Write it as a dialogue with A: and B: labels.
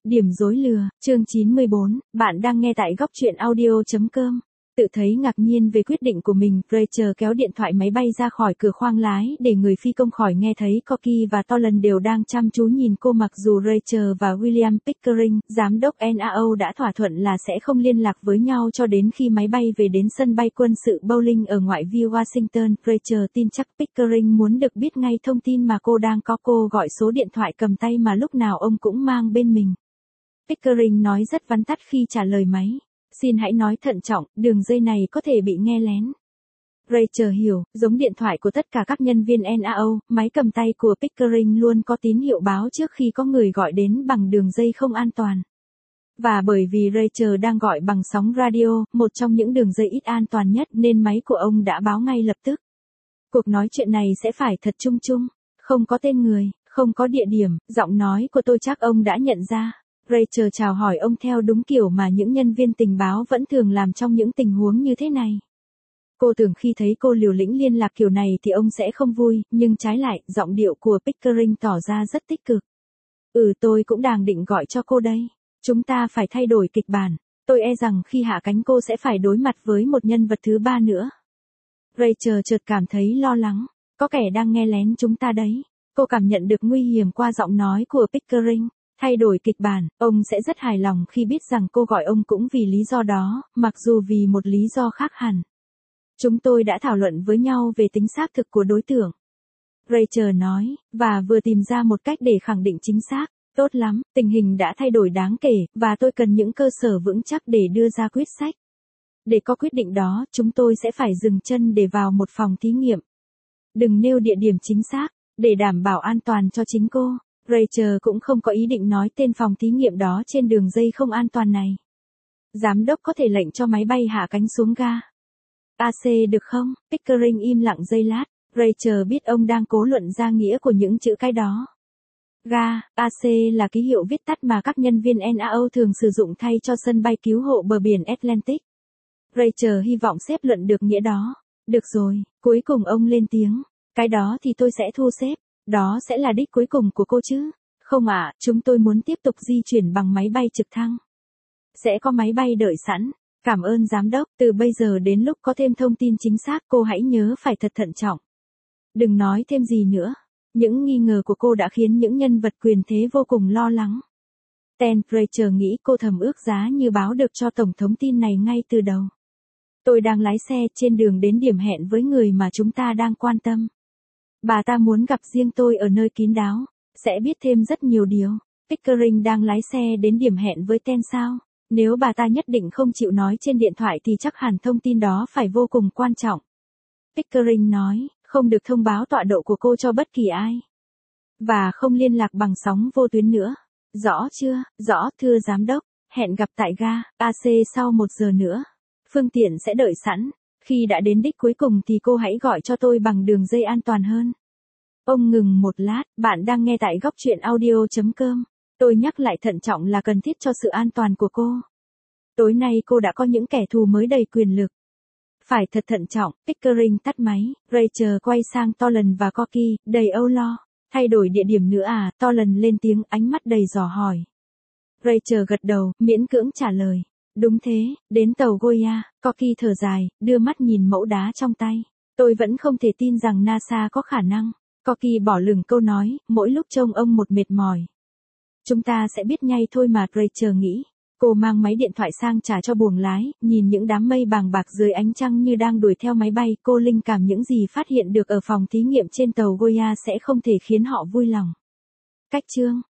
A: Điểm rối lừa, chương 94, bạn đang nghe tại góc truyện audio.com. Tự thấy ngạc nhiên về quyết định của mình, Rachel kéo điện thoại máy bay ra khỏi cửa khoang lái để người phi công khỏi nghe thấy Corky và Toland đều đang chăm chú nhìn cô. Mặc dù Rachel và William Pickering, giám đốc NAO đã thỏa thuận là sẽ không liên lạc với nhau cho đến khi máy bay về đến sân bay quân sự Bowling ở ngoại vi Washington, Rachel tin chắc Pickering muốn được biết ngay thông tin mà cô đang có. Cô gọi số điện thoại cầm tay mà lúc nào ông cũng mang bên mình. Pickering nói rất vắn tắt khi trả lời máy. Xin hãy nói thận trọng, đường dây này có thể bị nghe lén. Rachel hiểu, giống điện thoại của tất cả các nhân viên NAO, máy cầm tay của Pickering luôn có tín hiệu báo trước khi có người gọi đến bằng đường dây không an toàn. Và bởi vì Rachel đang gọi bằng sóng radio, một trong những đường dây ít an toàn nhất nên máy của ông đã báo ngay lập tức. Cuộc nói chuyện này sẽ phải thật chung chung, không có tên người, không có địa điểm, giọng nói của tôi chắc ông đã nhận ra. Rachel chào hỏi ông theo đúng kiểu mà những nhân viên tình báo vẫn thường làm trong những tình huống như thế này. Cô tưởng khi thấy cô liều lĩnh liên lạc kiểu này thì ông sẽ không vui, nhưng trái lại, giọng điệu của Pickering tỏ ra rất tích cực. Tôi cũng đang định gọi cho cô đây. Chúng ta phải thay đổi kịch bản. Tôi e rằng khi hạ cánh cô sẽ phải đối mặt với một nhân vật thứ ba nữa. Rachel chợt cảm thấy lo lắng. Có kẻ đang nghe lén chúng ta đấy. Cô cảm nhận được nguy hiểm qua giọng nói của Pickering. Thay đổi kịch bản, ông sẽ rất hài lòng khi biết rằng cô gọi ông cũng vì lý do đó, mặc dù vì một lý do khác hẳn. Chúng tôi đã thảo luận với nhau về tính xác thực của đối tượng. Rachel nói, và vừa tìm ra một cách để khẳng định chính xác. Tốt lắm, tình hình đã thay đổi đáng kể, và tôi cần những cơ sở vững chắc để đưa ra quyết sách. Để có quyết định đó, chúng tôi sẽ phải dừng chân để vào một phòng thí nghiệm. Đừng nêu địa điểm chính xác, để đảm bảo an toàn cho chính cô. Rachel cũng không có ý định nói tên phòng thí nghiệm đó trên đường dây không an toàn này. Giám đốc có thể lệnh cho máy bay hạ cánh xuống ga AC được không? Pickering im lặng giây lát. Rachel biết ông đang cố luận ra nghĩa của những chữ cái đó. Ga AC là ký hiệu viết tắt mà các nhân viên NAO thường sử dụng thay cho sân bay cứu hộ bờ biển Atlantic. Rachel hy vọng xếp luận được nghĩa đó. Được rồi, cuối cùng ông lên tiếng. Cái đó thì tôi sẽ thu xếp. Đó sẽ là đích cuối cùng của cô chứ? Không ạ, chúng tôi muốn tiếp tục di chuyển bằng máy bay trực thăng. Sẽ có máy bay đợi sẵn. Cảm ơn giám đốc, từ bây giờ đến lúc có thêm thông tin chính xác cô hãy nhớ phải thật thận trọng. Đừng nói thêm gì nữa. Những nghi ngờ của cô đã khiến những nhân vật quyền thế vô cùng lo lắng. Rachel nghĩ cô thầm ước giá như báo được cho Tổng thống tin này ngay từ đầu. Tôi đang lái xe trên đường đến điểm hẹn với người mà chúng ta đang quan tâm. Bà ta muốn gặp riêng tôi ở nơi kín đáo, sẽ biết thêm rất nhiều điều. Pickering đang lái xe đến điểm hẹn với sao? Nếu bà ta nhất định không chịu nói trên điện thoại thì chắc hẳn thông tin đó phải vô cùng quan trọng. Pickering nói, không được thông báo tọa độ của cô cho bất kỳ ai. Và không liên lạc bằng sóng vô tuyến nữa. Rõ chưa? Rõ, thưa giám đốc. Hẹn gặp tại ga AC sau 1 giờ nữa. Phương tiện sẽ đợi sẵn. Khi đã đến đích cuối cùng thì cô hãy gọi cho tôi bằng đường dây an toàn hơn. Ông ngừng một lát, bạn đang nghe tại góc truyện audio.com. Tôi nhắc lại thận trọng là cần thiết cho sự an toàn của cô. Tối nay cô đã có những kẻ thù mới đầy quyền lực. Phải thật thận trọng, Pickering tắt máy, Rachel quay sang Toland và Corky, đầy âu lo. Thay đổi địa điểm nữa à? Toland lên tiếng, ánh mắt đầy dò hỏi. Rachel gật đầu, miễn cưỡng trả lời. Đúng thế, đến tàu Goya. Corky thở dài, đưa mắt nhìn mẫu đá trong tay. Tôi vẫn không thể tin rằng NASA có khả năng. Corky bỏ lửng câu nói, mỗi lúc trông ông một mệt mỏi. Chúng ta sẽ biết ngay thôi mà, Rachel nghĩ. Cô mang máy điện thoại sang trả cho buồng lái, nhìn những đám mây bàng bạc dưới ánh trăng như đang đuổi theo máy bay. Cô linh cảm những gì phát hiện được ở phòng thí nghiệm trên tàu Goya sẽ không thể khiến họ vui lòng. Cách chương